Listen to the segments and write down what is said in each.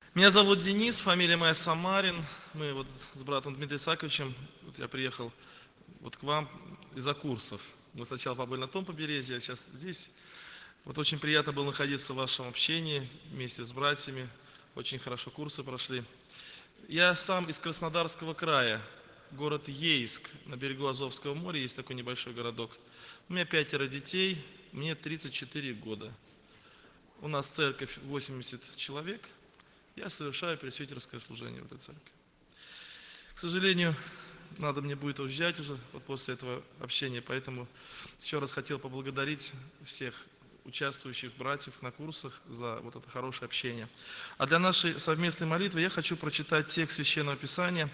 Меня зовут Денис, фамилия моя Самарин. Мы вот с братом Дмитрием Исааковичем, вот я приехал вот к вам из-за курсов. Мы сначала побыли на том побережье, а сейчас здесь. Вот очень приятно было находиться в вашем общении вместе с братьями. Очень хорошо курсы прошли. Я сам из Краснодарского края, город Ейск, на берегу Азовского моря, есть такой небольшой городок. У меня 5 детей, мне 34 года. У нас церковь 80 человек. Я совершаю пресвитерское служение в этой церкви. К сожалению, надо мне будет уезжать уже после этого общения, поэтому еще раз хотел поблагодарить всех участвующих братьев на курсах за вот это хорошее общение. А для нашей совместной молитвы я хочу прочитать текст Священного Писания.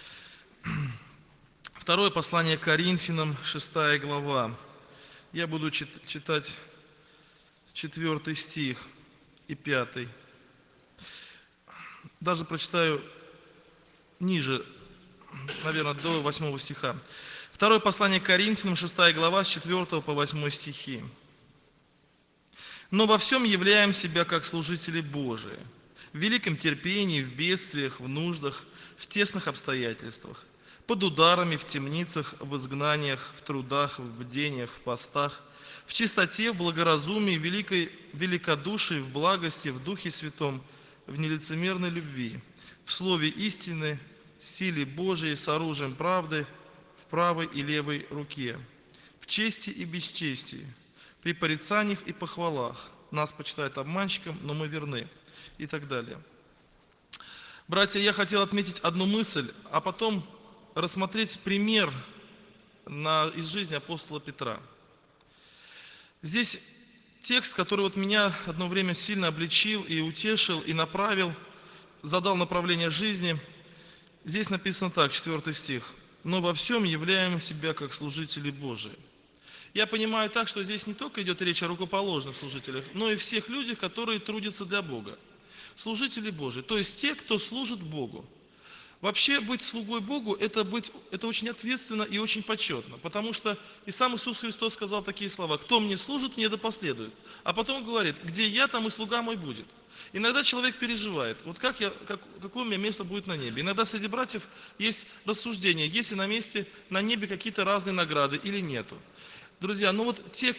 Второе послание к Коринфянам, 6 глава. Я буду читать 4 стих и 5. Даже прочитаю ниже, наверное, до 8 стиха. Второе послание к Коринфянам, 6 глава, с 4 по 8 стихи. «Но во всем являем себя как служители Божии, в великом терпении, в бедствиях, в нуждах, в тесных обстоятельствах, под ударами, в темницах, в изгнаниях, в трудах, в бдениях, в постах, в чистоте, в благоразумии, в великодушии, в благости, в Духе Святом, в нелицемерной любви, в слове истины, силе Божией, с оружием правды, в правой и левой руке, в чести и бесчестии, при порицаниях и похвалах. Нас почитают обманщиком, но мы верны». И так далее. Братья, я хотел отметить одну мысль, а потом рассмотреть пример из жизни апостола Петра. Здесь текст, который вот меня одно время сильно обличил и утешил, и направил, задал направление жизни. Здесь написано так, 4 стих. «Но во всем являем себя как служители Божии». Я понимаю так, что здесь не только идет речь о рукоположных служителях, но и всех людях, которые трудятся для Бога. Служители Божии, то есть те, кто служит Богу. Вообще быть слугой Богу, это очень ответственно и очень почетно, потому что и сам Иисус Христос сказал такие слова: «Кто мне служит, мне да последует». А потом говорит: «Где я, там и слуга мой будет». Иногда человек переживает, вот какое у меня место будет на небе. Иногда среди братьев есть рассуждение, есть ли на небе какие-то разные награды или нету. Друзья, вот те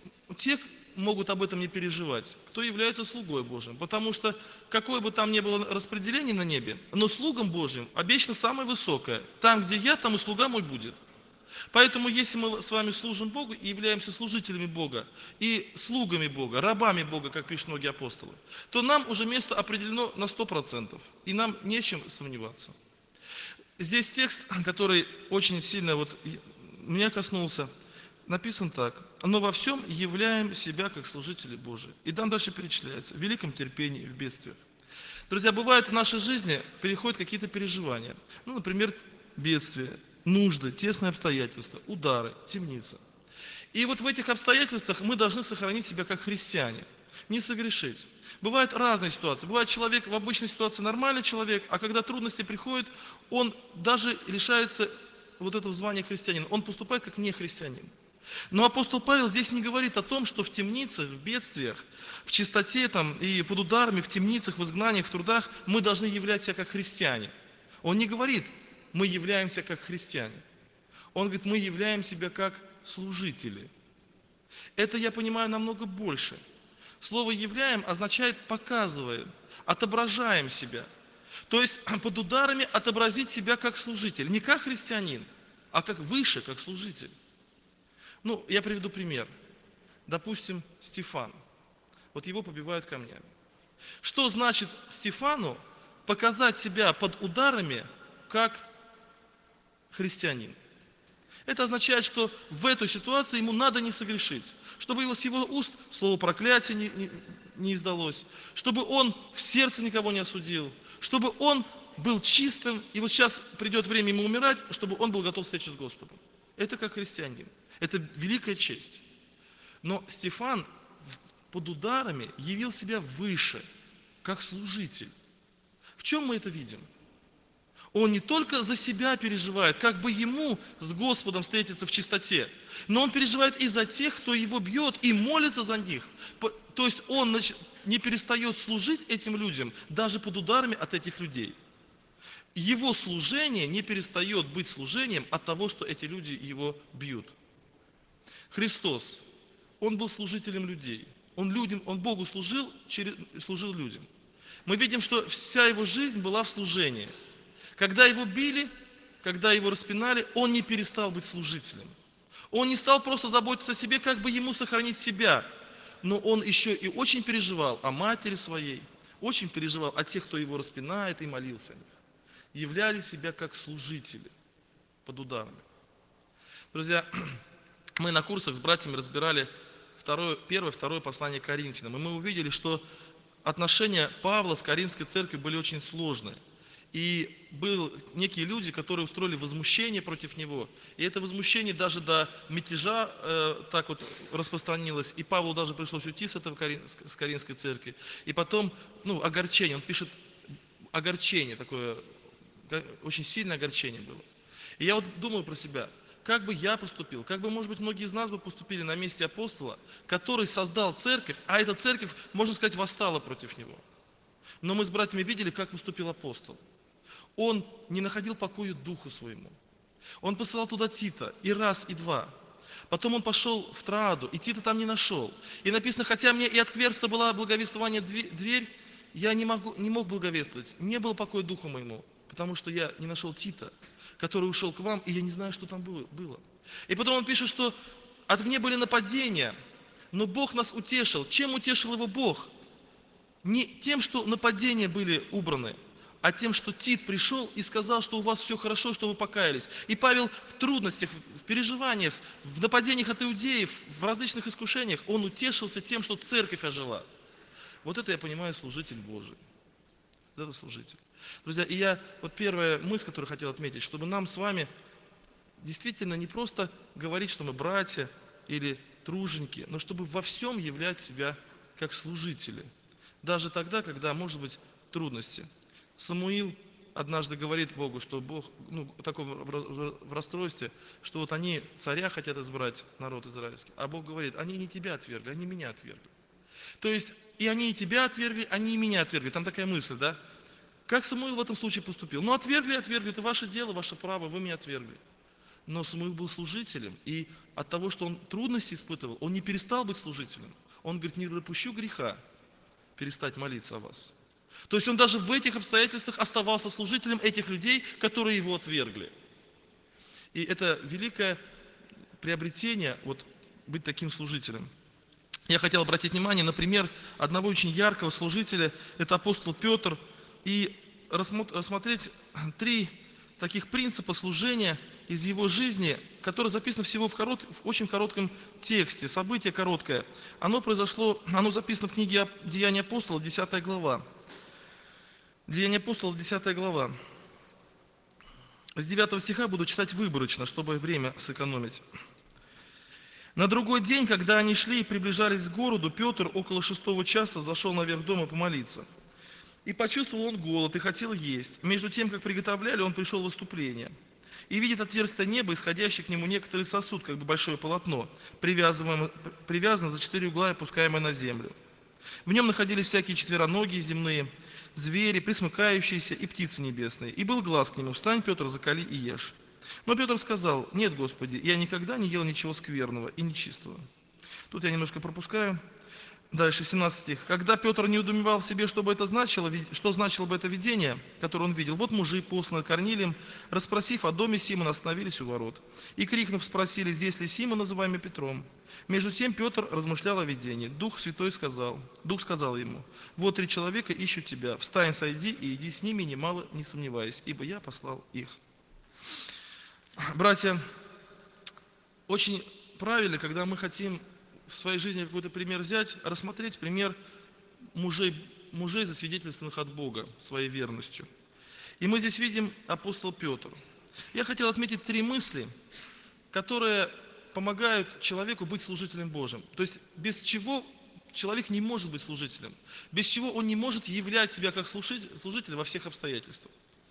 могут об этом не переживать, кто является слугой Божьим. Потому что какое бы там ни было распределение на небе, но слугам Божьим обещано самое высокое. Там, где я, там и слуга мой будет. Поэтому, если мы с вами служим Богу и являемся служителями Бога, и слугами Бога, рабами Бога, как пишут многие апостолы, то нам уже место определено на 100%, и нам нечем сомневаться. Здесь текст, который очень сильно меня коснулся, написан так: «Но во всем являем себя как служители Божии». И там дальше перечисляется: в великом терпении, в бедствиях. Друзья, бывает в нашей жизни переходят какие-то переживания. Например, бедствия, нужды, тесные обстоятельства, удары, темница. И вот в этих обстоятельствах мы должны сохранить себя как христиане, не согрешить. Бывают разные ситуации. Бывает человек в обычной ситуации нормальный человек, а когда трудности приходят, он даже лишается вот этого звания христианина. Он поступает как нехристианин. Но апостол Павел здесь не говорит о том, что в темницах, в бедствиях, в чистоте и под ударами, в темницах, в изгнаниях, в трудах мы должны являть себя как христиане. Он не говорит: мы являемся как христиане. Он говорит: мы являем себя как служители. Это, я понимаю, намного больше. Слово «являем» означает «показываем», «отображаем себя». То есть под ударами отобразить себя как служитель. Не как христианин, а как выше, как служитель. Я приведу пример. Допустим, Стефан. Вот его побивают камнями. Что значит Стефану показать себя под ударами как христианин? Это означает, что в этой ситуации ему надо не согрешить. Чтобы с его уст слово проклятия не издалось. Чтобы он в сердце никого не осудил. Чтобы он был чистым. И вот сейчас придет время ему умирать, чтобы он был готов к встрече с Господом. Это как христианин. Это великая честь. Но Стефан под ударами явил себя выше, как служитель. В чем мы это видим? Он не только за себя переживает, как бы ему с Господом встретиться в чистоте, но он переживает и за тех, кто его бьет, и молится за них. То есть он не перестает служить этим людям, даже под ударами от этих людей. Его служение не перестает быть служением от того, что эти люди его бьют. Христос, Он был служителем людей. Он Богу служил людям. Мы видим, что вся Его жизнь была в служении. Когда Его били, когда Его распинали, Он не перестал быть служителем. Он не стал просто заботиться о себе, как бы Ему сохранить себя. Но Он еще и очень переживал о матери своей, очень переживал о тех, кто Его распинает, и молился о них. Являли себя как служители под ударами. Друзья, мы на курсах с братьями разбирали первое, второе послание Коринфянам. И мы увидели, что отношения Павла с Коринфской церковью были очень сложные. И были некие люди, которые устроили возмущение против него. И это возмущение даже до мятежа так вот распространилось. И Павлу даже пришлось уйти с Коринфской церкви. И потом, огорчение. Он пишет огорчение такое, очень сильное огорчение было. И я вот думаю про себя, как бы я поступил, как бы, может быть, многие из нас бы поступили на месте апостола, который создал церковь, а эта церковь, можно сказать, восстала против него. Но мы с братьями видели, как поступил апостол. Он не находил покоя духу своему. Он посылал туда Тита и раз, и два. Потом он пошел в Трааду, и Тита там не нашел. И написано, хотя мне и отверста была благовествование дверь, я не мог благовествовать, не было покоя духу моему, потому что я не нашел Тита, который ушел к вам, и я не знаю, что там было. И потом он пишет, что отвне были нападения, но Бог нас утешил. Чем утешил его Бог? Не тем, что нападения были убраны, а тем, что Тит пришел и сказал, что у вас все хорошо, что вы покаялись. И Павел в трудностях, в переживаниях, в нападениях от иудеев, в различных искушениях, он утешился тем, что церковь ожила. Вот это я понимаю служитель Божий. Это служитель. Друзья, и первая мысль, которую хотел отметить, чтобы нам с вами действительно не просто говорить, что мы братья или труженики, но чтобы во всем являть себя как служители. Даже тогда, когда, может быть, трудности. Самуил однажды говорит Богу, что Бог такой в расстройстве, что вот они царя хотят избрать, народ израильский, а Бог говорит, они не тебя отвергли, они меня отвергли. То есть и они и тебя отвергли, они и меня отвергли. Там такая мысль, да? Как Самуил в этом случае поступил? Отвергли, это ваше дело, ваше право, вы меня отвергли. Но Самуил был служителем, и от того, что он трудности испытывал, он не перестал быть служителем. Он говорит, не допущу греха перестать молиться о вас. То есть он даже в этих обстоятельствах оставался служителем этих людей, которые его отвергли. И это великое приобретение, быть таким служителем. Я хотел обратить внимание на пример одного очень яркого служителя, это апостол Петр, и рассмотреть 3 таких принципа служения из его жизни, которые записаны всего в очень коротком тексте, событие короткое. Оно записано в книге «Деяния апостолов», 10 глава. Деяния апостолов, 10 глава. С 9 стиха буду читать выборочно, чтобы время сэкономить. На другой день, когда они шли и приближались к городу, Петр около 6 часа зашел наверх дома помолиться. И почувствовал он голод и хотел есть. Между тем, как приготовляли, он пришел в выступление. И видит отверстие неба, исходящий к нему некоторый сосуд, как бы большое полотно, привязанное за 4 угла и опускаемое на землю. В нем находились всякие четвероногие земные, звери, пресмыкающиеся и птицы небесные. И был глас к нему: «Встань, Петр, закали и ешь». Но Петр сказал: «Нет, Господи, я никогда не ел ничего скверного и нечистого». Тут я немножко пропускаю. Дальше, 17 стих. «Когда Петр не удумевал в себе, что значило бы это видение, которое он видел, вот мужи, посланные Корнилием, расспросив о доме Симона, остановились у ворот. И, крикнув, спросили, здесь ли Симон, называемый Петром. Между тем Петр размышлял о видении. Дух сказал ему: вот 3 человека ищут тебя, встань, сойди и иди с ними, немало не сомневаясь, ибо я послал их». Братья, очень правильно, когда мы хотим в своей жизни какой-то пример взять, рассмотреть пример мужей, засвидетельствованных от Бога своей верностью. И мы здесь видим апостол Петр. Я хотел отметить 3 мысли, которые помогают человеку быть служителем Божьим. То есть без чего человек не может быть служителем, без чего он не может являть себя как служитель во всех обстоятельствах.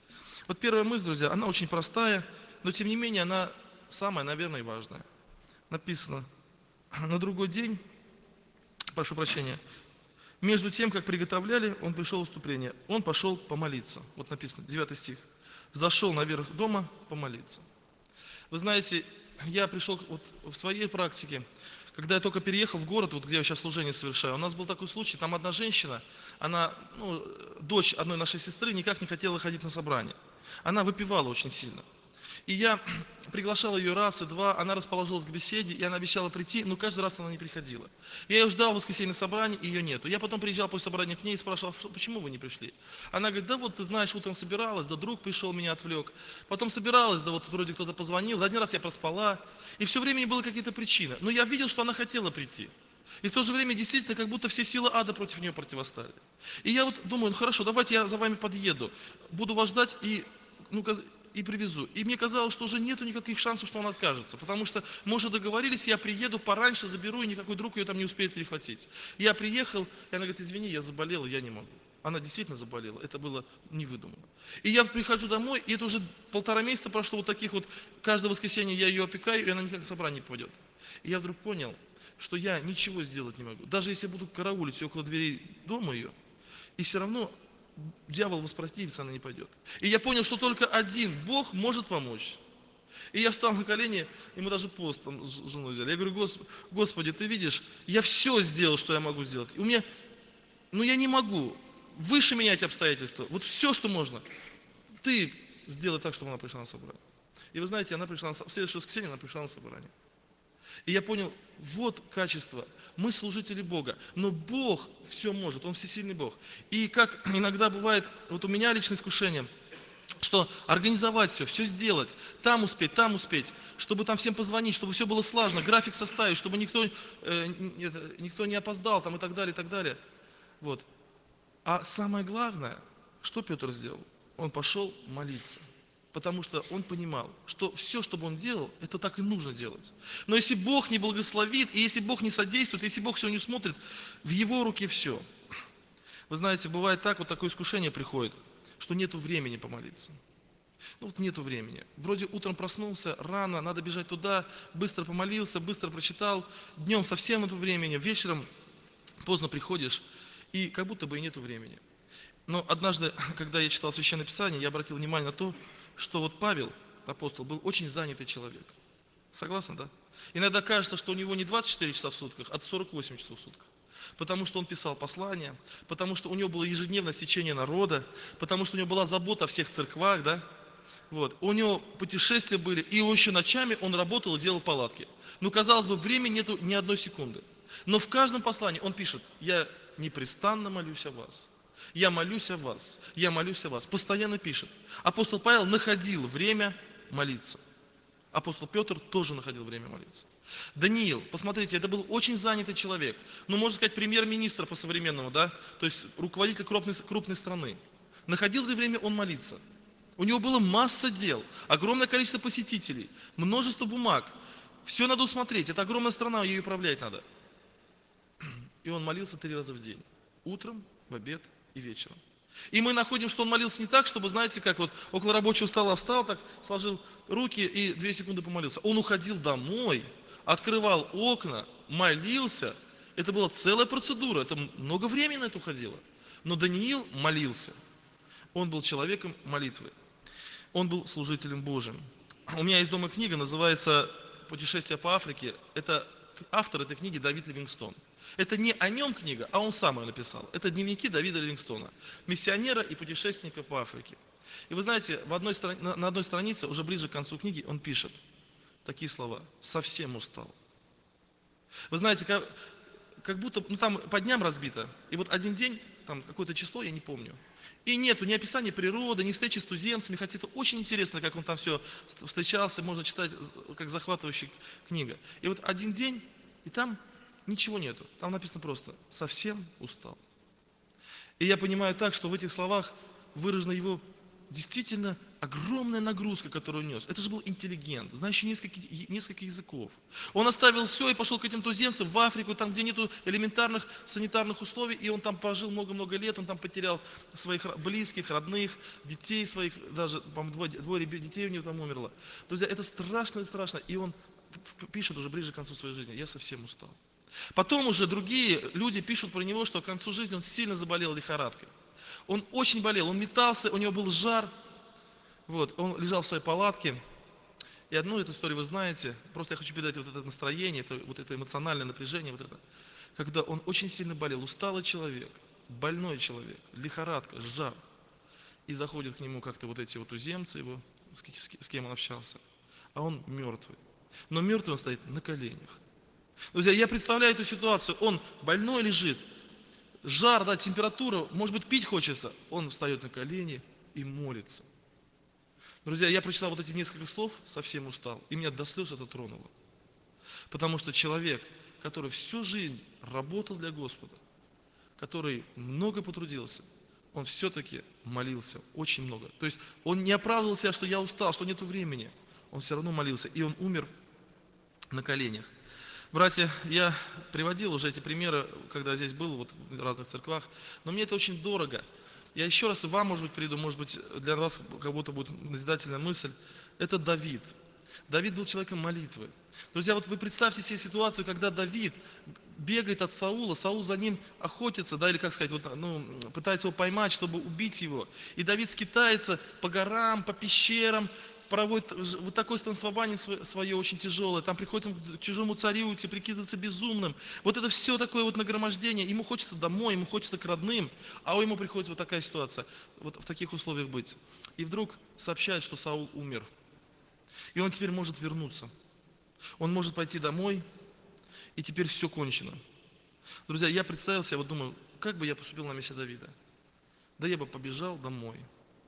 Вот первая мысль, друзья, она очень простая, но тем не менее она самая, наверное, важная. Написано: на другой день, прошу прощения, между тем, как приготовляли, он пришел в выступление. Он пошел помолиться. Вот написано, 9 стих. Зашел наверх дома помолиться. Вы знаете, я пришел вот в своей практике, когда я только переехал в город, вот где я сейчас служение совершаю, у нас был такой случай, там одна женщина, она, дочь одной нашей сестры, никак не хотела ходить на собрание. Она выпивала очень сильно. И я приглашал ее раз и два, она расположилась к беседе, и она обещала прийти, но каждый раз она не приходила. Я ее ждал в воскресенье собрания, и ее нету. Я потом приезжал после собрания к ней и спрашивал: почему вы не пришли? Она говорит: да вот, ты знаешь, утром собиралась, да друг пришел, меня отвлек. Потом собиралась, да вот вроде кто-то позвонил, да один раз я проспала. И все время было какие-то причины. Но я видел, что она хотела прийти. И в то же время действительно, как будто все силы ада против нее противостали. И я вот думаю: хорошо, давайте я за вами подъеду, буду вас ждать и привезу. И мне казалось, что уже нету никаких шансов, что он откажется. Потому что мы уже договорились, я приеду пораньше, заберу, и никакой друг ее там не успеет перехватить. Я приехал, и она говорит: извини, я заболела, я не могу. Она действительно заболела, это было не выдумано. И я прихожу домой, и это уже 1,5 месяца прошло вот таких вот, каждое воскресенье я ее опекаю, и она никак на собрание не попадет. И я вдруг понял, что я ничего сделать не могу. Даже если я буду караулить около дверей дома ее, и все равно дьявол воспротивится, она не пойдет. И я понял, что только один Бог может помочь. И я встал на колени, и мы даже пост там с женой взяли. Я говорю: Господи, ты видишь, я все сделал, что я могу сделать. И у меня, я не могу выше менять обстоятельства. Вот все, что можно. Ты сделай так, чтобы она пришла на собрание. И вы знаете, она пришла в следующее воскресенье, она пришла на собрание. И я понял, вот качество. Мы служители Бога, но Бог все может, Он всесильный Бог. И как иногда бывает, вот у меня личное искушение, что организовать все сделать, там успеть, чтобы там всем позвонить, чтобы все было слажено, график составить, чтобы никто не опоздал там, и так далее, и так далее. Вот. А самое главное, что Петр сделал? Он пошел молиться. Потому что он понимал, что все, что бы он делал, это так и нужно делать. Но если Бог не благословит, и если Бог не содействует, если Бог все не смотрит, в Его руке все. Вы знаете, бывает так, вот такое искушение приходит, что нету времени помолиться. Нету времени. Вроде утром проснулся, рано, надо бежать туда, быстро помолился, быстро прочитал, днем совсем нету времени, вечером поздно приходишь, и как будто бы и нету времени. Но однажды, когда я читал Священное Писание, я обратил внимание на то, что вот Павел, апостол, был очень занятый человек. Согласны, да? Иногда кажется, что у него не 24 часа в сутках, а 48 часов в сутках. Потому что он писал послания, потому что у него было ежедневное стечение народа, потому что у него была забота о всех церквах, да? Вот. У него путешествия были, и еще ночами он работал и делал палатки. Казалось бы, времени нету ни одной секунды. Но в каждом послании он пишет: я непрестанно молюсь о вас. Я молюсь о вас, я молюсь о вас. Постоянно пишет. Апостол Павел находил время молиться. Апостол Петр тоже находил время молиться. Даниил, посмотрите, это был очень занятый человек. Можно сказать, премьер-министр по-современному, да? То есть руководитель крупной страны. Находил ли время он молиться? У него было масса дел, огромное количество посетителей, множество бумаг. Все надо усмотреть, это огромная страна, ее управлять надо. И он молился 3 раза в день. Утром, в обед и вечером. И мы находим, что он молился не так, чтобы, знаете, как вот около рабочего стола встал, так сложил руки и 2 секунды помолился. Он уходил домой, открывал окна, молился. Это была целая процедура, это много времени на это уходило. Но Даниил молился. Он был человеком молитвы. Он был служителем Божьим. У меня есть дома книга, называется «Путешествие по Африке». Это автор этой книги Давид Ливингстон. Это не о нем книга, а он сам ее написал. Это дневники Давида Ливингстона, миссионера и путешественника по Африке. И вы знаете, на одной странице, уже ближе к концу книги, он пишет такие слова: «Совсем устал». Вы знаете, как будто, там по дням разбито. И вот один день, там какое-то число, я не помню. И нету ни описания природы, ни встречи с туземцами, хотя это очень интересно, как он там все встречался, можно читать, как захватывающая книга. И вот один день, и там ничего нету. Там написано просто: «Совсем устал». И я понимаю так, что в этих словах выражено его действительно огромная нагрузка, которую он нес. Это же был интеллигент, знающий несколько языков. Он оставил все и пошел к этим туземцам в Африку, там, где нету элементарных санитарных условий, и он там прожил много-много лет, он там потерял своих близких, родных, детей своих, даже, по-моему, двое детей у него там умерло. Друзья, это страшно, и он пишет уже ближе к концу своей жизни: я совсем устал. Потом уже другие люди пишут про него, что к концу жизни он сильно заболел лихорадкой. Он очень болел, он метался, у него был жар. Вот, он лежал в своей палатке. И одну эту историю вы знаете. Просто я хочу передать вот это настроение, вот это эмоциональное напряжение. Вот это. Когда он очень сильно болел, усталый человек, больной человек, лихорадка, жар. И заходят к нему как-то вот эти вот туземцы его, с кем он общался. А он мертвый. Но мертвый он стоит на коленях. Друзья, я представляю эту ситуацию. Он больной лежит, жар, да, температура, может быть, пить хочется. Он встает на колени и молится. Друзья, я прочитал вот эти несколько слов, совсем устал, и меня до слез это тронуло. Потому что человек, который всю жизнь работал для Господа, который много потрудился, он все-таки молился очень много. То есть он не оправдывал себя, что я устал, что нету времени. Он все равно молился, и он умер на коленях. Братья, я приводил уже эти примеры, когда здесь был, вот в разных церквах, но мне это очень дорого. Я еще раз и вам, может быть, приду, может быть, для вас как будто будет назидательная мысль. Это Давид. Давид был человеком молитвы. Друзья, вот вы представьте себе ситуацию, когда Давид бегает от Саула, Саул за ним охотится, да, или как сказать, вот, пытается его поймать, чтобы убить его. И Давид скитается по горам, по пещерам, проводит вот такое станцевание свое очень тяжелое, там приходится к чужому царю идти, прикидываться безумным. Вот это все такое вот нагромождение, ему хочется домой, ему хочется к родным, а ему приходится вот такая ситуация, вот в таких условиях быть. И вдруг сообщают, что Саул умер. И он теперь может вернуться. Он может пойти домой, и теперь все кончено. Друзья, я представил себе, вот думаю, как бы я поступил на месте Давида? Да я бы побежал домой.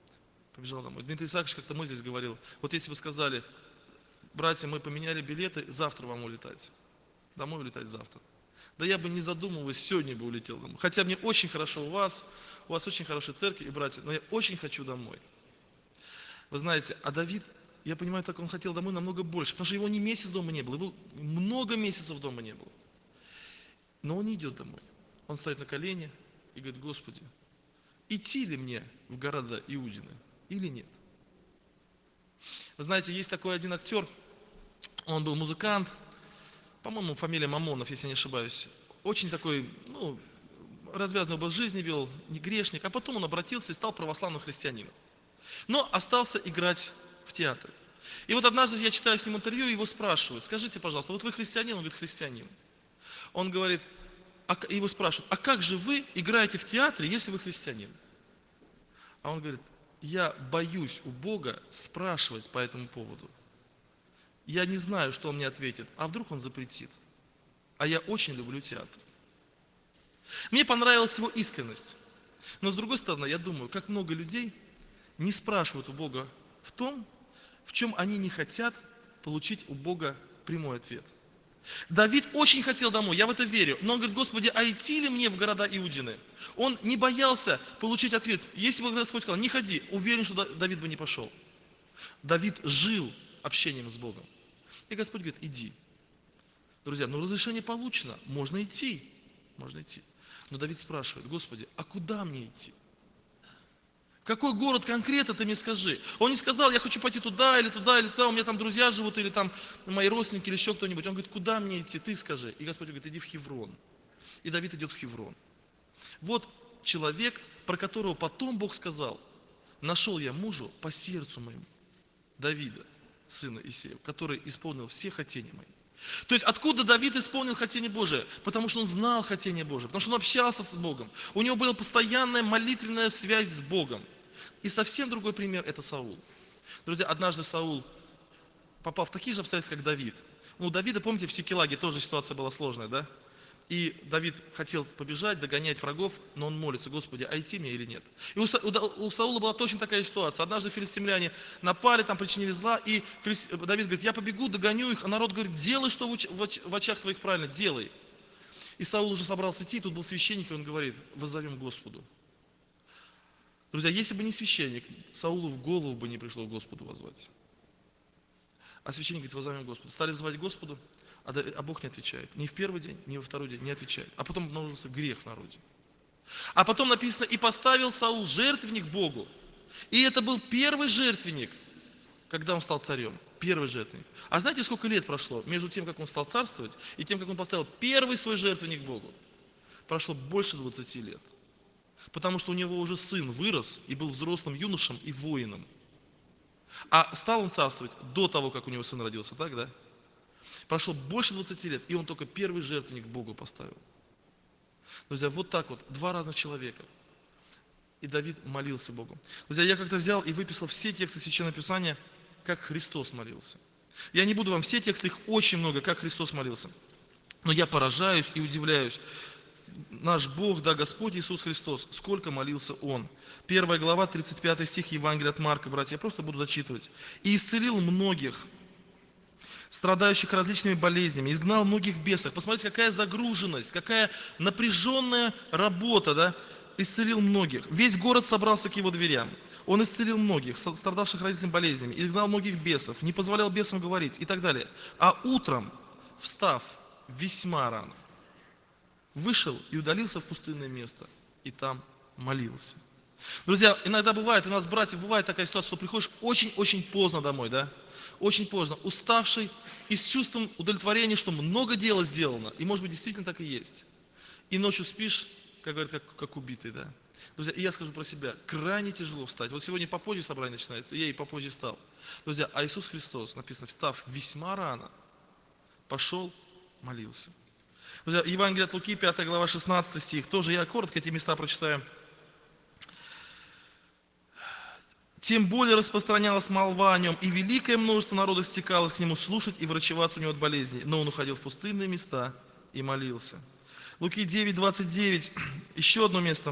Дмитрий Исаакович как-то мы здесь говорил, вот если бы сказали: братья, мы поменяли билеты, завтра вам улетать. Домой улетать завтра. Да я бы не задумываясь, сегодня бы улетел домой. Хотя мне очень хорошо у вас очень хорошая церковь и братья, но я очень хочу домой. Вы знаете, а Давид, я понимаю, так он хотел домой намного больше, потому что его не месяц дома не было, его много месяцев дома не было. Но он не идет домой. Он стоит на колени и говорит: Господи, идти ли мне в города Иудины или нет? Вы знаете, есть такой один актер, он был музыкант, по-моему, фамилия Мамонов, если я не ошибаюсь. Очень такой, развязанный образ жизни вел, не грешник, а потом он обратился и стал православным христианином. Но остался играть в театре. И вот однажды я читаю с ним интервью, и его спрашивают: скажите, пожалуйста, вот вы христианин? Он говорит: христианин. Он говорит, его спрашивают: а как же вы играете в театре, если вы христианин? А он говорит: я боюсь у Бога спрашивать по этому поводу. Я не знаю, что он мне ответит, а вдруг он запретит. А я очень люблю театр. Мне понравилась его искренность. Но с другой стороны, я думаю, как много людей не спрашивают у Бога в том, в чем они не хотят получить у Бога прямой ответ. Давид очень хотел домой, я в это верю. Но он говорит: Господи, а идти ли мне в города Иудины? Он не боялся получить ответ. Если бы Господь сказал: не ходи, уверен, что Давид бы не пошел. Давид жил общением с Богом. И Господь говорит: иди. Друзья, разрешение получено, можно идти. Но Давид спрашивает: Господи, а куда мне идти? Какой город конкретно, ты мне скажи? Он не сказал: я хочу пойти туда, или туда, или туда, у меня там друзья живут, или там мои родственники, или еще кто-нибудь. Он говорит: куда мне идти, ты скажи. И Господь говорит: иди в Хеврон. И Давид идет в Хеврон. Вот человек, про которого потом Бог сказал: нашел я мужу по сердцу моему, Давида, сына Исеева, который исполнил все хотения мои. То есть откуда Давид исполнил хотение Божие? Потому что он знал хотение Божие, потому что он общался с Богом. У него была постоянная молитвенная связь с Богом. И совсем другой пример – это Саул. Друзья, однажды Саул попал в такие же обстоятельства, как Давид. У Давида, помните, в Сикелаге тоже ситуация была сложная, да? И Давид хотел побежать, догонять врагов, но он молится: Господи, а идти мне или нет? И у Саула была точно такая ситуация. Однажды филистимляне напали, там причинили зла, и Давид говорит: я побегу, догоню их, а народ говорит: делай, что в очах твоих правильно, делай. И Саул уже собрался идти, и тут был священник, и он говорит: воззовем к Господу. Друзья, если бы не священник, Саулу в голову бы не пришло Господу воззвать. А священник говорит, воззовем Господу. Стали взывать Господу, а Бог не отвечает. Ни в первый день, ни во второй день не отвечает. А потом обнаружился грех в народе. А потом написано, и поставил Саул жертвенник Богу. И это был первый жертвенник, когда он стал царем. Первый жертвенник. А знаете, сколько лет прошло между тем, как он стал царствовать, и тем, как он поставил первый свой жертвенник Богу? Прошло больше 20 лет. Потому что у него уже сын вырос и был взрослым юношем и воином. А стал он царствовать до того, как у него сын родился, так, да? Прошло больше 20 лет, и он только первый жертвенник Богу поставил. Друзья, вот так вот, два разных человека. И Давид молился Богу. Друзья, я как-то взял и выписал все тексты Священного Писания, как Христос молился. Я не буду вам все тексты, их очень много, как Христос молился. Но я поражаюсь и удивляюсь. Наш Бог, да, Господь Иисус Христос, сколько молился Он. 1 глава, 35 стих Евангелия от Марка, братья, я просто буду зачитывать. «И исцелил многих, страдающих различными болезнями, изгнал многих бесов». Посмотрите, какая загруженность, какая напряженная работа, да? Исцелил многих. Весь город собрался к его дверям. Он исцелил многих, страдавших различными болезнями, изгнал многих бесов, не позволял бесам говорить и так далее. А утром, встав весьма рано, вышел и удалился в пустынное место, и там молился. Друзья, иногда бывает, у нас, братьев, бывает такая ситуация, что приходишь очень-очень поздно домой, да? Очень поздно, уставший и с чувством удовлетворения, что много дела сделано. И, может быть, действительно так и есть. И ночью спишь, как говорят, как убитый, да? Друзья, и я скажу про себя, крайне тяжело встать. Вот сегодня попозже собрание начинается, и я и попозже встал. Друзья, а Иисус Христос, написано, встав весьма рано, пошел, молился. Друзья, Евангелие от Луки, 5 глава, 16 стих. Тоже я коротко эти места прочитаю. «Тем более распространялась молва о нем, и великое множество народов стекалось к нему слушать и врачеваться у него от болезней. Но он уходил в пустынные места и молился». Луки 9, 29, еще одно место.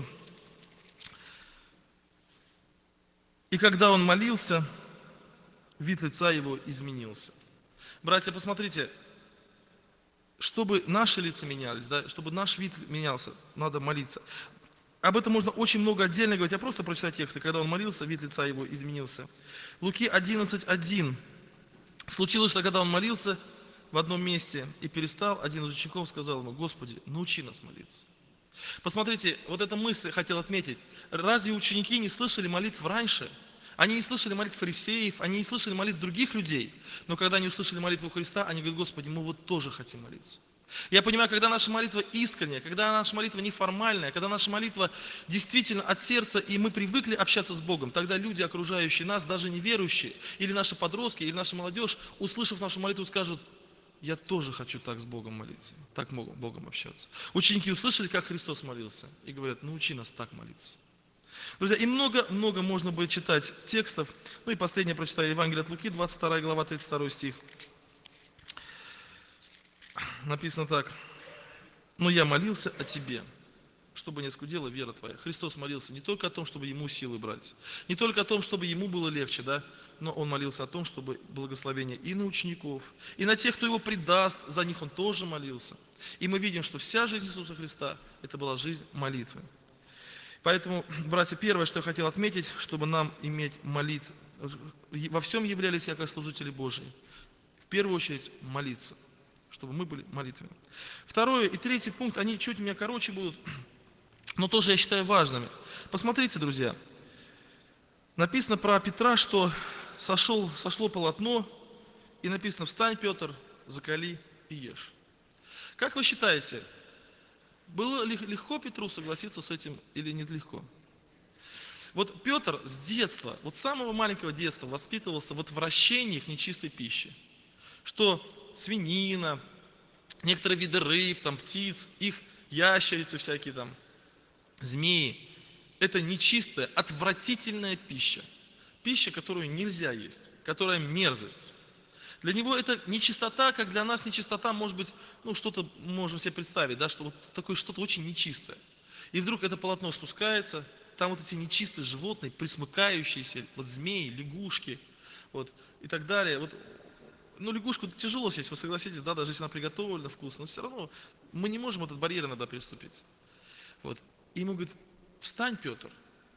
«И когда он молился, вид лица его изменился». Братья, посмотрите, чтобы наши лица менялись, да, чтобы наш вид менялся, надо молиться. Об этом можно очень много отдельно говорить, я просто прочитаю тексты. Когда он молился, вид лица его изменился. Луки 11:1. «Случилось, что когда он молился в одном месте и перестал, один из учеников сказал ему: Господи, научи нас молиться». Посмотрите, вот эта мысль хотел отметить. Разве ученики не слышали молитв раньше? Они не слышали молитв фарисеев, они не слышали молитв других людей. Но когда они услышали молитву Христа, они говорят: Господи, мы вот тоже хотим молиться. Я понимаю, когда наша молитва искренняя, когда наша молитва неформальная, когда наша молитва действительно от сердца, и мы привыкли общаться с Богом, тогда люди, окружающие нас, даже неверующие, или наши подростки, или наша молодежь, услышав нашу молитву, скажут: я тоже хочу так с Богом молиться, так Богом общаться. Ученики услышали, как Христос молился, и говорят: научи нас так молиться. Друзья, и много можно будет читать текстов. Ну и последнее прочитаю, Евангелие от Луки, 22 глава, 32 стих. Написано так: «Но я молился о тебе, чтобы не оскудела вера твоя». Христос молился не только о том, чтобы ему силы брать, не только о том, чтобы ему было легче, да, но он молился о том, чтобы благословение и на учеников, и на тех, кто его предаст, за них он тоже молился. И мы видим, что вся жизнь Иисуса Христа – это была жизнь молитвы. Поэтому, братья, первое, что я хотел отметить, чтобы нам иметь молитву, во всем являлись я как служители Божьи. В первую очередь молиться, чтобы мы были молитвенны. Второй и третий пункт, они чуть у меня короче будут, но тоже я считаю важными. Посмотрите, друзья, написано про Петра, что сошло полотно, и написано: «Встань, Петр, закали и ешь». Как вы считаете, было легко Петру согласиться с этим или не легко? Вот Петр с детства, вот с самого маленького детства воспитывался в отвращении к нечистой пище. Что свинина, некоторые виды рыб, там, птиц, их ящерицы всякие там, змеи. Это нечистая, отвратительная пища. Пища, которую нельзя есть, которая мерзость. Для него это нечистота, как для нас нечистота, может быть, ну, что-то можем себе представить, да, что вот такое что-то очень нечистое. И вдруг это полотно спускается, там вот эти нечистые животные, присмыкающиеся, вот змеи, лягушки, вот, и так далее. Вот, ну, лягушку тяжело съесть, вы согласитесь, да, даже если она приготовлена вкусно, но все равно мы не можем этот барьер иногда переступить. Вот. И ему говорит: «Встань, Петр,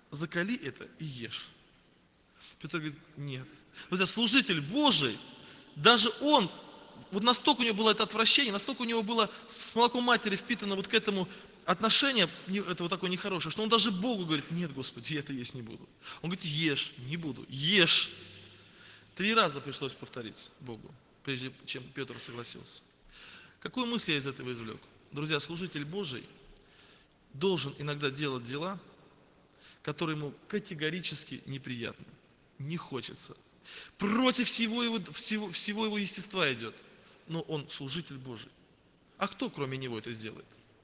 закали это и ешь. Петр говорит, нет. Друзья, служитель Божий, даже он, вот настолько у него было это отвращение, настолько у него было с молоком матери впитано вот к этому отношение, это вот такое нехорошее, что он даже Богу говорит, нет, Господи, я это есть не буду. Он говорит, ешь, не буду, ешь. 3 раза пришлось повторить Богу, прежде чем Петр согласился. Какую мысль я из этого извлек? Друзья, служитель Божий должен иногда делать дела, которые ему категорически неприятны, не хочется. Против всего его естества идет. Но он служитель Божий. А кто кроме него это сделает?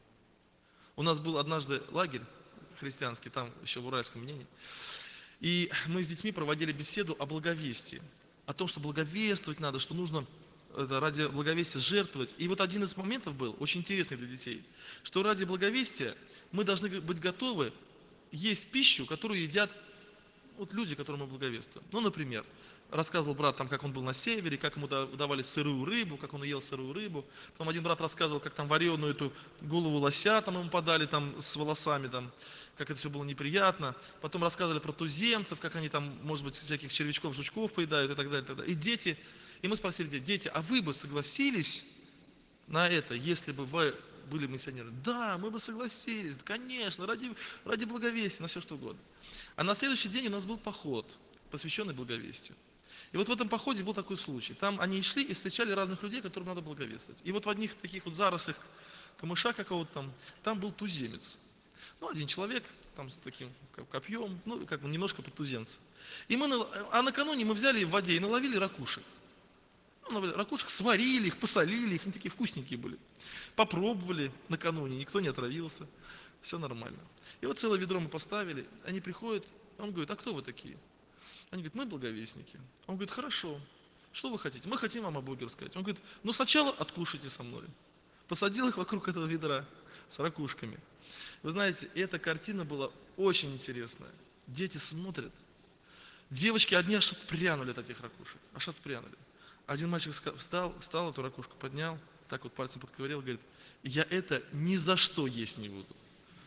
У нас был однажды лагерь христианский, там еще в Уральском мнении. И мы с детьми проводили беседу о благовестии. О том, что благовествовать надо, что нужно ради благовестия жертвовать. И вот один из моментов был, очень интересный для детей, что ради благовестия мы должны быть готовы есть пищу, которую едят вот люди, которым мы благовествуем. Ну, например, рассказывал брат, там, как он был на севере, как ему давали сырую рыбу, как он ел сырую рыбу. Потом один брат рассказывал, как там вареную эту голову лося там ему подали там, с волосами, там, как это все было неприятно. Потом рассказывали про туземцев, как они там, может быть, всяких червячков, жучков поедают и так далее, и так далее. И дети, и мы спросили дети, а вы бы согласились на это, если бы вы были миссионеры? Да, мы бы согласились, конечно, ради благовестия, на все что угодно. А на следующий день у нас был поход, посвященный благовестию. И вот в этом походе был такой случай. Там они шли и встречали разных людей, которым надо благовествовать. И вот в одних таких вот зарослях камыша какого-то там был туземец. Ну, один человек, там с таким копьем, ну, как бы немножко под туземца. А накануне мы взяли в воде и наловили ракушек. Ракушек сварили их, посолили их, они такие вкусненькие были. Попробовали накануне, никто не отравился, все нормально. И вот целое ведро мы поставили, они приходят, он говорит, а кто вы такие? Они говорят, мы благовестники. Он говорит, хорошо, что вы хотите? Мы хотим вам о Боге рассказать. Он говорит, ну сначала откушайте со мной. Посадил их вокруг этого ведра с ракушками. Вы знаете, эта картина была очень интересная. Дети смотрят, девочки одни аж отпрянули от этих ракушек, аж отпрянули. Один мальчик встал, эту ракушку поднял, так вот пальцем подковырял, говорит, я это ни за что есть не буду.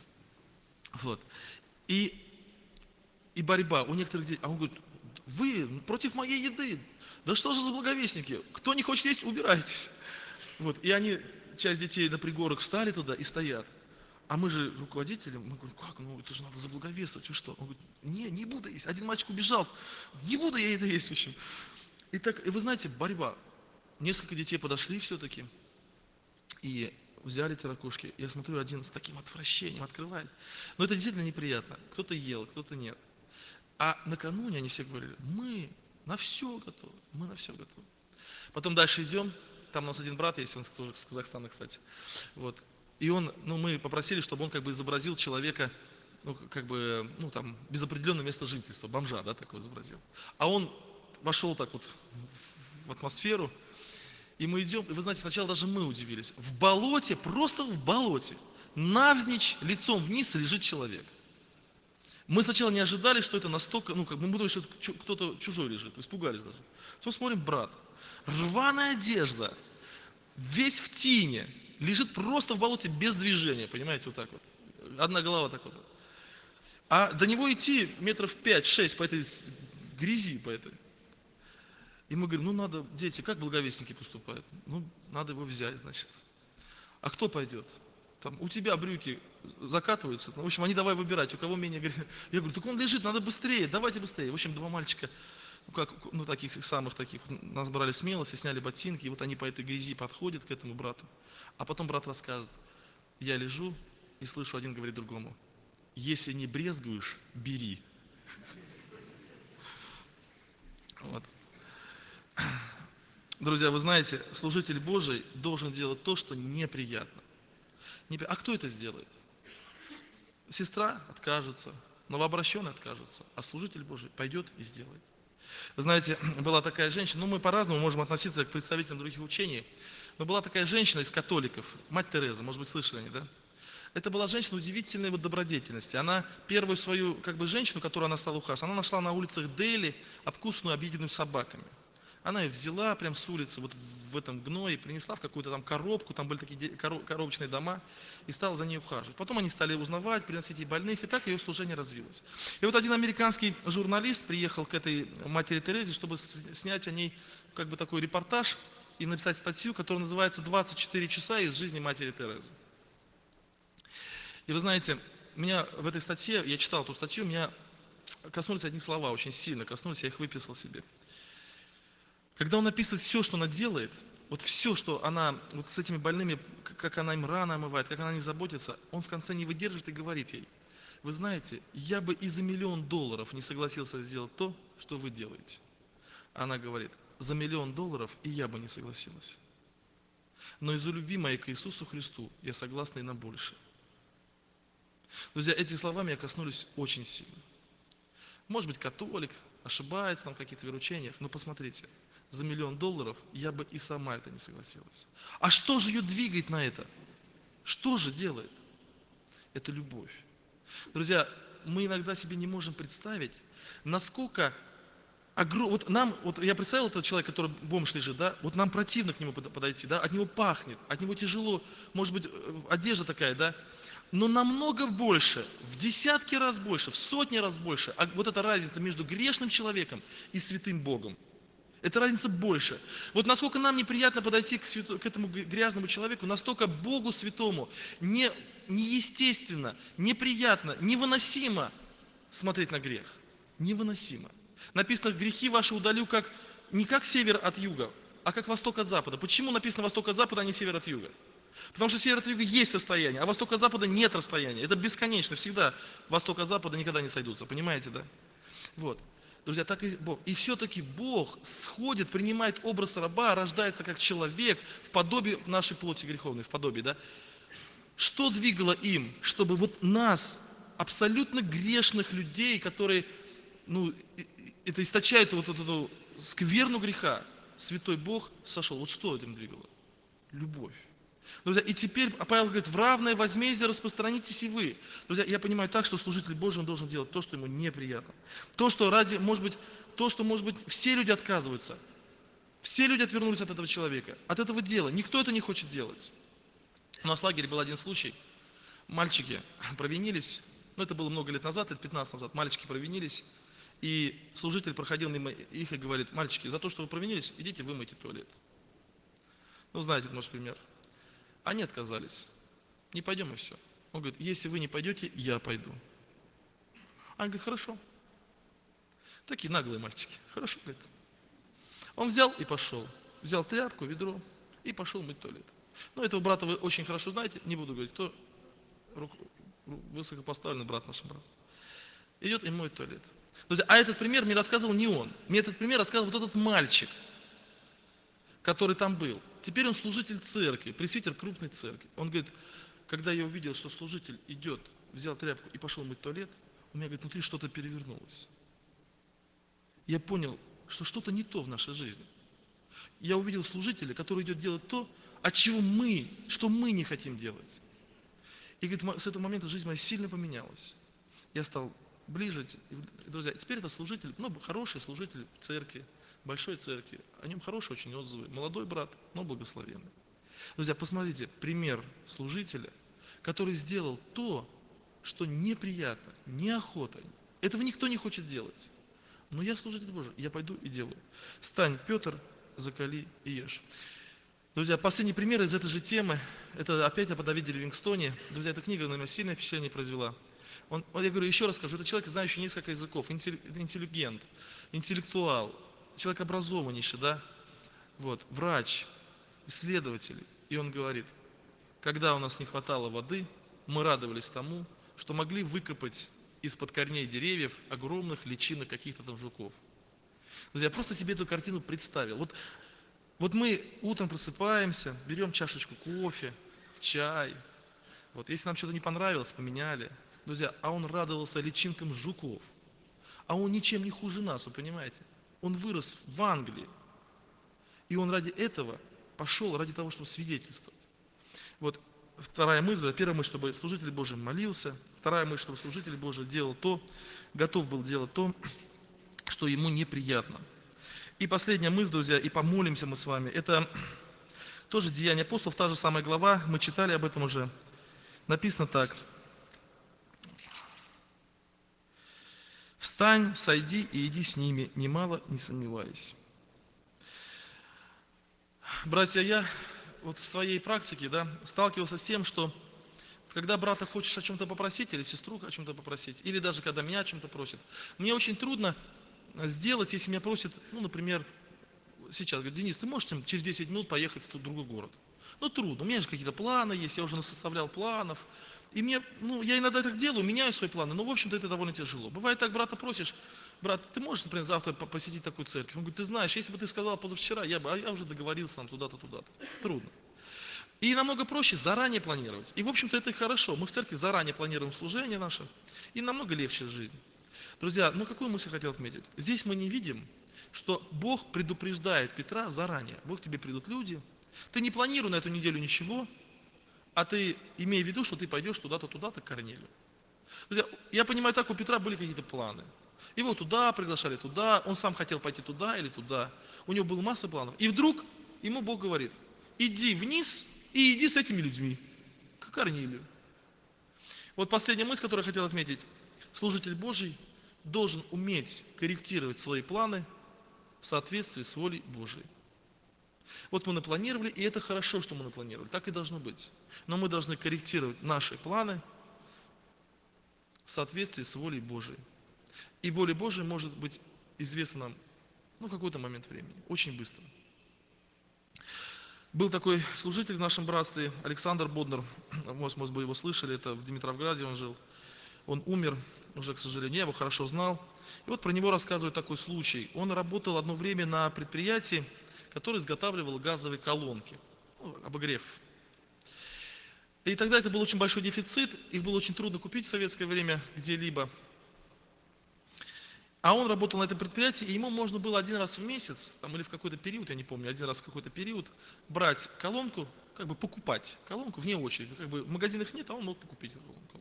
Вот. И борьба у некоторых детей, а он говорит, вы против моей еды, да что же за благовестники, кто не хочет есть, убирайтесь. Вот. И они, часть детей на пригорок встали туда и стоят. А мы же руководители, мы говорим, как, ну это же надо заблаговествовать, вы что? Он говорит, не буду есть. Один мальчик убежал, не буду я это есть, в общем. И вы знаете, борьба. Несколько детей подошли все-таки и взяли эти ракушки. Я смотрю, один с таким отвращением открывает. Но это действительно неприятно. Кто-то ел, кто-то нет. А накануне они все говорили, мы на все готовы, мы на все готовы. Потом дальше идем, там у нас один брат есть, он тоже с Казахстана, кстати. Вот. И мы попросили, чтобы он как бы изобразил человека, там, без определенного места жительства, бомжа, да, такого изобразил. А он вошел так вот в атмосферу, и мы идем, и вы знаете, сначала даже мы удивились. В болоте, просто в болоте, навзничь, лицом вниз лежит человек. Мы сначала не ожидали, что это настолько, мы думали, что кто-то чужой лежит, испугались даже. Потом смотрим, брат, рваная одежда, весь в тине, лежит просто в болоте без движения, понимаете, вот так вот. Одна голова так вот. А до него идти метров 5-6 по этой грязи, по этой. И мы говорим, надо, дети, как благовестники поступают? Надо его взять, значит. А кто пойдет? Там, у тебя брюки закатываются. В общем, они давай выбирать, у кого менее. Я говорю, так он лежит, надо быстрее, давайте быстрее. В общем, 2 мальчика, таких самых таких, нас брали смелости, сняли ботинки, и вот они по этой грязи подходят к этому брату. А потом брат рассказывает, я лежу и слышу, один говорит другому, если не брезгуешь, бери. Вот. Друзья, вы знаете, служитель Божий должен делать то, что неприятно. А кто это сделает? Сестра откажется, новообращенный откажется, а служитель Божий пойдет и сделает. Вы знаете, была такая женщина, мы по-разному можем относиться к представителям других учений, но была такая женщина из католиков, мать Тереза, может быть, слышали они, да? Это была женщина удивительной добродетельности. Она первую свою женщину, которую она стала ухаживать, она нашла на улицах Дели, обкусанную, объеденную собаками. Она ее взяла прям с улицы, вот в этом гное, принесла в какую-то там коробку, там были такие коробочные дома, и стала за ней ухаживать. Потом они стали узнавать, приносить ей больных, и так ее служение развилось. И вот один американский журналист приехал к этой матери Терезе, чтобы снять о ней как бы такой репортаж и написать статью, которая называется «24 часа из жизни матери Терезы». И вы знаете, меня в этой статье, я читал эту статью, меня коснулись одни слова, очень сильно коснулись, я их выписал себе. Когда он описывает все, что она делает, вот все, что она вот с этими больными, как она им раны омывает, как она о них заботится, он в конце не выдерживает и говорит ей: вы знаете, я бы и за $1 миллион не согласился сделать то, что вы делаете. Она говорит: за $1 миллион и я бы не согласилась. Но из-за любви моей к Иисусу Христу я согласна и на больше. Друзья, эти слова меня коснулись очень сильно. Может быть, католик, ошибается там в каких-то вероучениях, но посмотрите, за $1 миллион я бы и сама это не согласилась. А что же ее двигает на это? Что же делает? Это любовь. Друзья, мы иногда себе не можем представить, насколько вот нам, вот я представил этого человека, который бомж лежит, да, вот нам противно к нему подойти, да, от него пахнет, от него тяжело, может быть, одежда такая, да, но намного больше, в десятки раз больше, в сотни раз больше, вот эта разница между грешным человеком и святым Богом. Эта разница больше. Вот насколько нам неприятно подойти к этому грязному человеку, настолько Богу святому неестественно, неприятно, невыносимо смотреть на грех. Невыносимо. Написано: грехи ваши удалю не как север от юга, а как восток от запада. Почему написано восток от запада, а не север от юга? Потому что север от юга есть расстояние, а восток от запада нет расстояния. Это бесконечно, всегда восток от запада никогда не сойдутся. Понимаете, да? Вот. Друзья, так и Бог. И все-таки Бог сходит, принимает образ раба, рождается как человек в подобии нашей плоти греховной, в подобии, да? Что двигало им? Чтобы вот нас, абсолютно грешных людей, которые, это источают вот эту скверну греха, святой Бог сошел. Вот что этим двигало? Любовь. Друзья, и теперь Павел говорит: в равное возмездие распространитесь и вы. Друзья, я понимаю так, что служитель Божий, он должен делать то, что ему неприятно. То, что может быть, все люди отказываются. Все люди отвернулись от этого человека, от этого дела. Никто это не хочет делать. У нас в лагере был один случай. Мальчики провинились, это было много лет назад, лет 15 назад, мальчики провинились, и служитель проходил мимо их и говорит: мальчики, за то, что вы провинились, идите вымойте туалет. Знаете, это наш пример. Они отказались. Не пойдем, и все. Он говорит: если вы не пойдете, я пойду. Они говорят: хорошо. Такие наглые мальчики. Хорошо, говорит. Он взял и пошел. Взял тряпку, ведро и пошел мыть туалет. Этого брата вы очень хорошо знаете, не буду говорить, кто высокопоставленный брат наш братство. Идет и моет туалет. Друзья, а этот пример мне рассказывал не он. Мне этот пример рассказывал вот этот мальчик, который там был. Теперь он служитель церкви, пресвитер крупной церкви. Он говорит: когда я увидел, что служитель идет, взял тряпку и пошел мыть туалет, у меня, говорит, внутри что-то перевернулось. Я понял, что что-то не то в нашей жизни. Я увидел служителя, который идет делать то, что мы не хотим делать. И говорит, с этого момента жизнь моя сильно поменялась. Я стал ближе. Друзья, теперь это служитель, хороший служитель церкви, большой церкви. О нем хорошие очень отзывы. Молодой брат, но благословенный. Друзья, посмотрите, пример служителя, который сделал то, что неприятно, неохота. Этого никто не хочет делать. Но я служитель Божий, я пойду и делаю. Стань, Петр, закали и ешь. Друзья, последний пример из этой же темы, это опять о Давиде Ливингстоне. Друзья, эта книга на меня сильное впечатление произвела. Я говорю, еще раз скажу, это человек, знающий несколько языков, интеллигент, интеллектуал, человек образованнейший, да? Врач, исследователь. И он говорит: когда у нас не хватало воды, мы радовались тому, что могли выкопать из-под корней деревьев огромных личинок каких-то там жуков. Друзья, я просто себе эту картину представил. Вот мы утром просыпаемся, берем чашечку кофе, чай. Если нам что-то не понравилось, поменяли. Друзья, а он радовался личинкам жуков. А он ничем не хуже нас, вы понимаете? Он вырос в Англии. И он ради этого пошел, ради того, чтобы свидетельствовать. Вторая мысль, первая мысль, чтобы служитель Божий молился. Вторая мысль, чтобы служитель Божий делал готов был делать то, что ему неприятно. И последняя мысль, друзья, и помолимся мы с вами. Это тоже Деяния апостолов, та же самая глава, мы читали об этом уже. Написано так. «Встань, сойди и иди с ними, немало не сомневаясь». Братья, я вот в своей практике, сталкивался с тем, что когда брата хочешь о чем-то попросить, или сестру о чем-то попросить, или даже когда меня о чем-то просят, мне очень трудно сделать, если меня просят, например, сейчас, говорят: Денис, ты можешь через 10 минут поехать в другой город? Трудно, у меня же какие-то планы есть, я уже насоставлял планов. И мне, я иногда так делаю, меняю свои планы, но, в общем-то, это довольно тяжело. Бывает так, брата просишь: брат, ты можешь, например, завтра посетить такую церковь? Он говорит: ты знаешь, если бы ты сказал позавчера, я уже договорился там туда-то, туда-то. Трудно. И намного проще заранее планировать. И, в общем-то, это и хорошо. Мы в церкви заранее планируем служение наше, и намного легче жизнь. Друзья, какую мысль я хотел отметить? Здесь мы не видим, что Бог предупреждает Петра заранее. Вот к тебе придут люди, ты не планируй на эту неделю ничего, а ты имей в виду, что ты пойдешь туда-то, туда-то к Корнелию. Друзья, я понимаю, так у Петра были какие-то планы. Его туда приглашали, туда, он сам хотел пойти туда или туда. У него была масса планов. И вдруг ему Бог говорит: иди вниз и иди с этими людьми к Корнелию. Вот последняя мысль, которую я хотел отметить. Служитель Божий должен уметь корректировать свои планы в соответствии с волей Божией. Вот мы напланировали, и это хорошо, что мы напланировали, так и должно быть. Но мы должны корректировать наши планы в соответствии с волей Божией. И воля Божия может быть известна нам, в какой-то момент времени, очень быстро. Был такой служитель в нашем братстве, Александр Боднер, может быть, его слышали, это в Димитровграде он жил. Он умер уже, к сожалению, я его хорошо знал. И вот про него рассказывают такой случай. Он работал одно время на предприятии, которое изготавливало газовые колонки, обогрев. И тогда это был очень большой дефицит, их было очень трудно купить в советское время где-либо. А он работал на этом предприятии, и ему можно было один раз в месяц, или в какой-то период, я не помню, один раз в какой-то период, брать колонку, покупать колонку вне очереди. В магазинах нет, а он мог покупить колонку.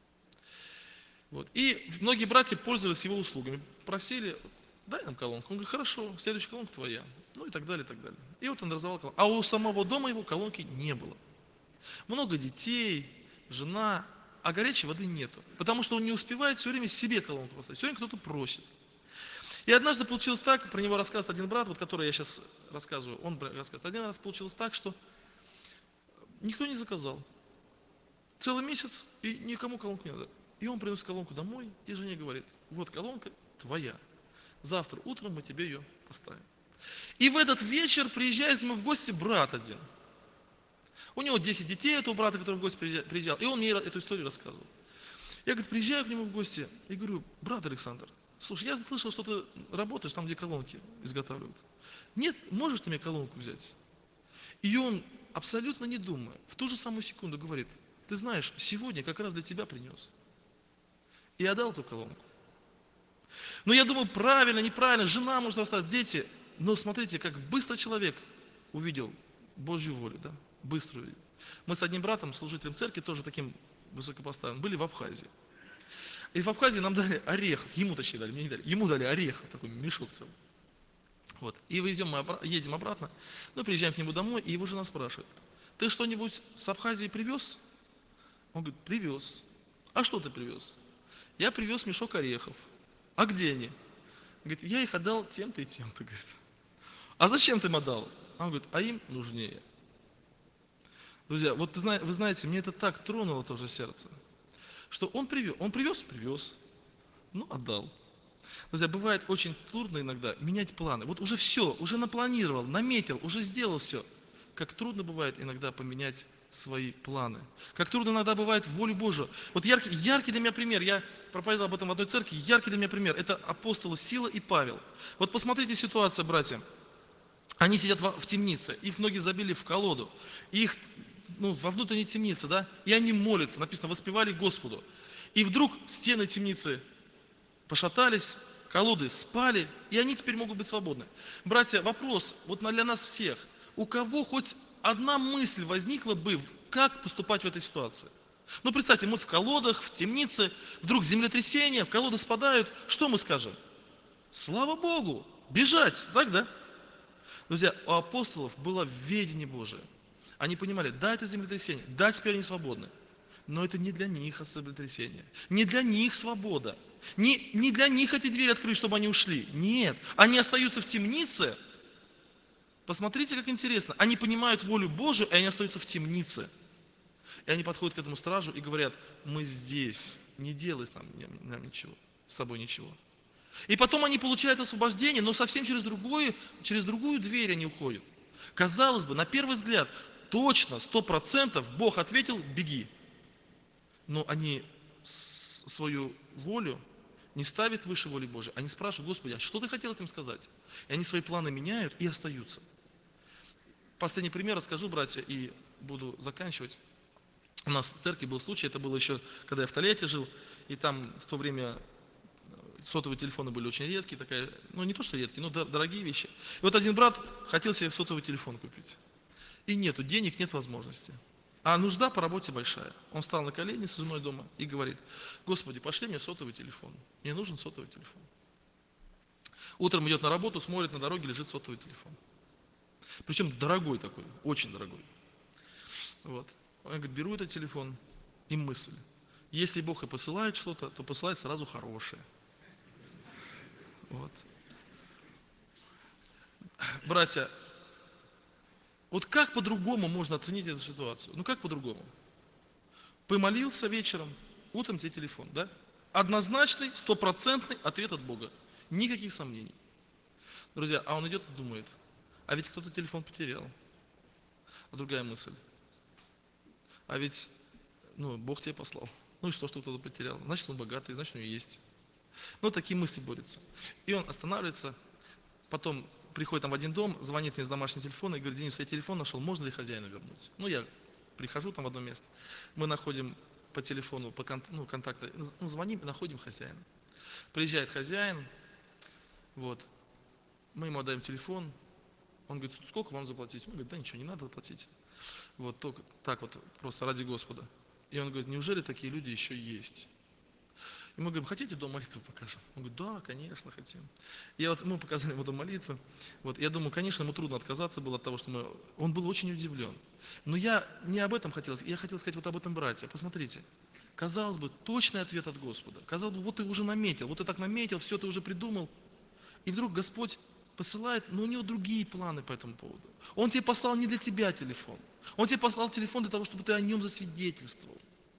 Вот. И многие братья пользовались его услугами, просили: дай нам колонку. Он говорит: хорошо, следующая колонка твоя. И так далее, и так далее. И вот он раздавал колонку. А у самого дома его колонки не было. Много детей, жена, а горячей воды нету. Потому что он не успевает все время себе колонку поставить. Все время кто-то просит. И однажды получилось так, про него рассказывает один брат, который я сейчас рассказываю, он рассказывает: один раз получилось так, что никто не заказал. Целый месяц, и никому колонку не надо. И он приносит колонку домой, и жене говорит: вот колонка твоя. Завтра утром мы тебе ее поставим. И в этот вечер приезжает ему в гости брат один. У него 10 детей, этого брата, который в гости приезжал, и он мне эту историю рассказывал. Я, приезжаю к нему в гости и говорю: брат Александр, слушай, я слышал, что ты работаешь там, где колонки изготавливают. Нет, можешь ты мне колонку взять? И он, абсолютно не думая, в ту же самую секунду говорит: ты знаешь, сегодня как раз для тебя принес. И я дал эту колонку. Но я думаю, правильно, неправильно, жена может остаться, дети. Но смотрите, как быстро человек увидел Божью волю, быструю. Мы с одним братом, служителем церкви, тоже таким высокопоставленным, были в Абхазии. И в Абхазии нам дали орехов, ему точнее дали, мне не дали, ему дали орехов, такой мешок целый. Вот. И мы едем обратно, приезжаем к нему домой, и его жена спрашивает: ты что-нибудь с Абхазии привез? Он говорит: привез. А что ты привез? Я привез мешок орехов. А где они? Говорит: я их отдал тем-то и тем-то. Говорит: а зачем ты им отдал? Он говорит: а им нужнее. Друзья, вот вы знаете, мне это так тронуло тоже сердце, что он привез, отдал. Друзья, бывает очень трудно иногда менять планы. Вот уже все, уже напланировал, наметил, уже сделал все. Как трудно бывает иногда поменять свои планы. Как трудно иногда бывает волю Божию. Вот яркий для меня пример, я проповедовал об этом в одной церкви, яркий для меня пример, это апостолы Сила и Павел. Вот посмотрите ситуацию, братья. Они сидят в темнице, их ноги забили в колоду, их во внутренней темнице, и они молятся, написано, воспевали Господу. И вдруг стены темницы пошатались, колоды спали, и они теперь могут быть свободны. Братья, вопрос вот для нас всех, у кого хоть одна мысль возникла бы, как поступать в этой ситуации? Представьте, мы в колодах, в темнице, вдруг землетрясение, колоды спадают, что мы скажем? Слава Богу, бежать, так, да? Друзья, у апостолов было ведение Божие. Они понимали, да, это землетрясение, да, теперь они свободны. Но это не для них землетрясение, не для них свобода. Не для них эти двери открыть, чтобы они ушли. Нет, они остаются в темнице. Посмотрите, как интересно. Они понимают волю Божию, и они остаются в темнице. И они подходят к этому стражу и говорят, мы здесь, не делай нам ничего, с собой ничего. И потом они получают освобождение, но совсем через другую дверь они уходят. Казалось бы, на первый взгляд, точно, 100% Бог ответил, беги. Но они свою волю не ставят выше воли Божией. Они спрашивают, Господи, а что ты хотел этим сказать? И они свои планы меняют и остаются. Последний пример расскажу, братья, и буду заканчивать. У нас в церкви был случай, это было еще, когда я в Тольятти жил, и там в то время сотовые телефоны были очень редкие, не то что редкие, но дорогие вещи. И вот один брат хотел себе сотовый телефон купить. И нету денег, нет возможности. А нужда по работе большая. Он встал на колени с женой дома и говорит, Господи, пошли мне сотовый телефон. Мне нужен сотовый телефон. Утром идет на работу, смотрит, на дороге лежит сотовый телефон. Причем дорогой такой, очень дорогой. Вот. Он говорит, беру этот телефон и мысль. Если Бог и посылает что-то, то посылает сразу хорошее. Вот. Братья, вот как по-другому можно оценить эту ситуацию? Ну как по-другому? Помолился вечером, утром тебе телефон, да? Однозначный, 100% ответ от Бога. Никаких сомнений. Друзья, а он идет и думает, а ведь кто-то телефон потерял. А другая мысль. А ведь, Бог тебе послал. Ну и что кто-то потерял? Значит, он богатый, значит, у него есть. Такие мысли борются. И он останавливается, потом приходит в один дом, звонит мне с домашнего телефона и говорит, Денис, я телефон нашел, можно ли хозяину вернуть? Я прихожу там в одно место, мы находим по телефону, контакты, звоним и находим хозяина. Приезжает хозяин, вот, мы ему отдаем телефон, он говорит, сколько вам заплатить? Он говорит, да ничего, не надо платить. Вот только так вот, просто ради Господа. И он говорит, неужели такие люди еще есть? И мы говорим, хотите дом молитвы покажем? Он говорит, да, конечно, хотим. И мы показали ему дом молитвы. Вот, я думаю, конечно, ему трудно отказаться было от того, что он был очень удивлен. Но я не об этом хотел, я хотел сказать вот об этом, братья. Посмотрите, казалось бы, точный ответ от Господа. Казалось бы, вот ты уже наметил, вот ты так наметил, все ты уже придумал. И вдруг Господь посылает, но у него другие планы по этому поводу. Он тебе послал не для тебя телефон. Он тебе послал телефон для того, чтобы ты о нем засвидетельствовал.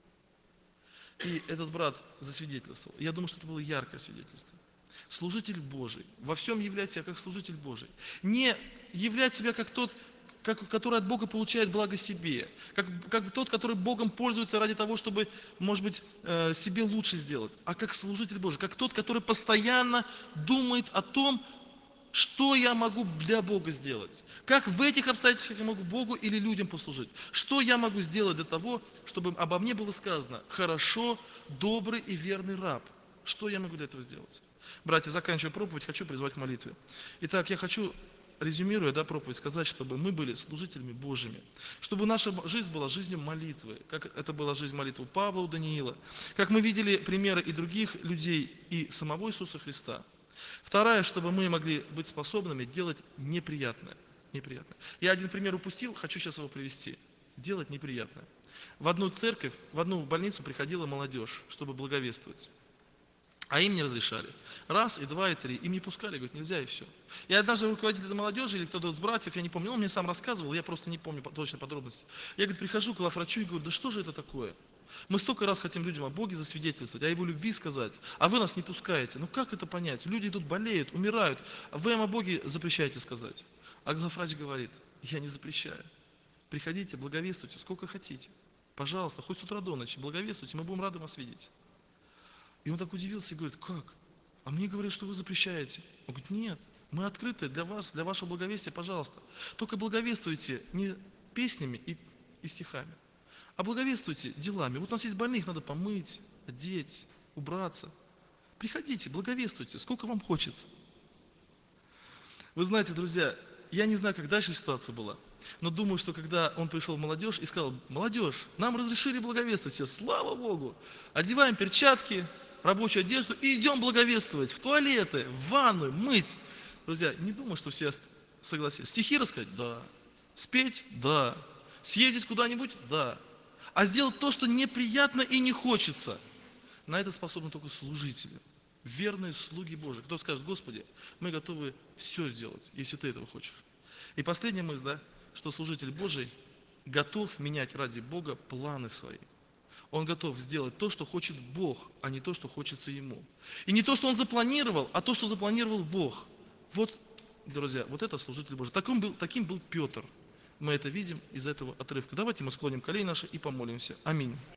И этот брат засвидетельствовал. Я думаю, что это было яркое свидетельство. Служитель Божий. Во всем являть себя как служитель Божий. Не являть себя как тот, который от Бога получает благо себе. Как тот, который Богом пользуется ради того, чтобы, может быть, себе лучше сделать. А как служитель Божий. Как тот, который постоянно думает о том, что я могу для Бога сделать? Как в этих обстоятельствах я могу Богу или людям послужить? Что я могу сделать для того, чтобы обо мне было сказано хорошо, добрый и верный раб? Что я могу для этого сделать? Братья, заканчивая проповедь, хочу призвать к молитве. Итак, я хочу, резюмируя проповедь, сказать, чтобы мы были служителями Божьими. Чтобы наша жизнь была жизнью молитвы, как это была жизнь молитвы Павла у Даниила. Как мы видели примеры и других людей, и самого Иисуса Христа. Второе, чтобы мы могли быть способными делать неприятное. Я один пример упустил, хочу сейчас его привести. Делать неприятное. В одну церковь, в одну больницу приходила молодежь, чтобы благовествовать. А им не разрешали. Раз, и два, и три. Им не пускали, говорят, нельзя, и все. И однажды руководитель этой молодежи, или кто-то из братьев, я не помню, он мне сам рассказывал, я просто не помню точно подробности. Я, говорит, прихожу к главврачу и говорю, да что же это такое? Мы столько раз хотим людям о Боге засвидетельствовать, о Его любви сказать, а вы нас не пускаете. Ну как это понять? Люди тут болеют, умирают, а вы им о Боге запрещаете сказать. А главврач говорит, я не запрещаю. Приходите, благовествуйте, сколько хотите. Пожалуйста, хоть с утра до ночи, благовествуйте, мы будем рады вас видеть. И он так удивился и говорит, как? А мне говорят, что вы запрещаете. Он говорит, нет, мы открыты для вас, для вашего благовестия, пожалуйста. Только благовествуйте не песнями и стихами, а благовествуйте делами. Вот у нас есть больных, надо помыть, одеть, убраться. Приходите, благовествуйте, сколько вам хочется. Вы знаете, друзья, я не знаю, как дальше ситуация была, но думаю, что когда он пришел в молодежь и сказал, молодежь, нам разрешили благовествовать, все, слава Богу, одеваем перчатки, рабочую одежду и идем благовествовать в туалеты, в ванную, мыть. Друзья, не думаю, что все согласились. Стихи рассказать? Да. Спеть? Да. Съездить куда-нибудь? Да. А сделать то, что неприятно и не хочется. На это способны только служители. Верные слуги Божии. Кто скажет: Господи, мы готовы все сделать, если Ты этого хочешь. И последняя мысль, да, что служитель Божий готов менять ради Бога планы свои. Он готов сделать то, что хочет Бог, а не то, что хочется ему. И не то, что он запланировал, а то, что запланировал Бог. Вот, друзья, вот это служитель Божий. Таким был Петр. Мы это видим из этого отрывка. Давайте мы склоним колени наши и помолимся. Аминь.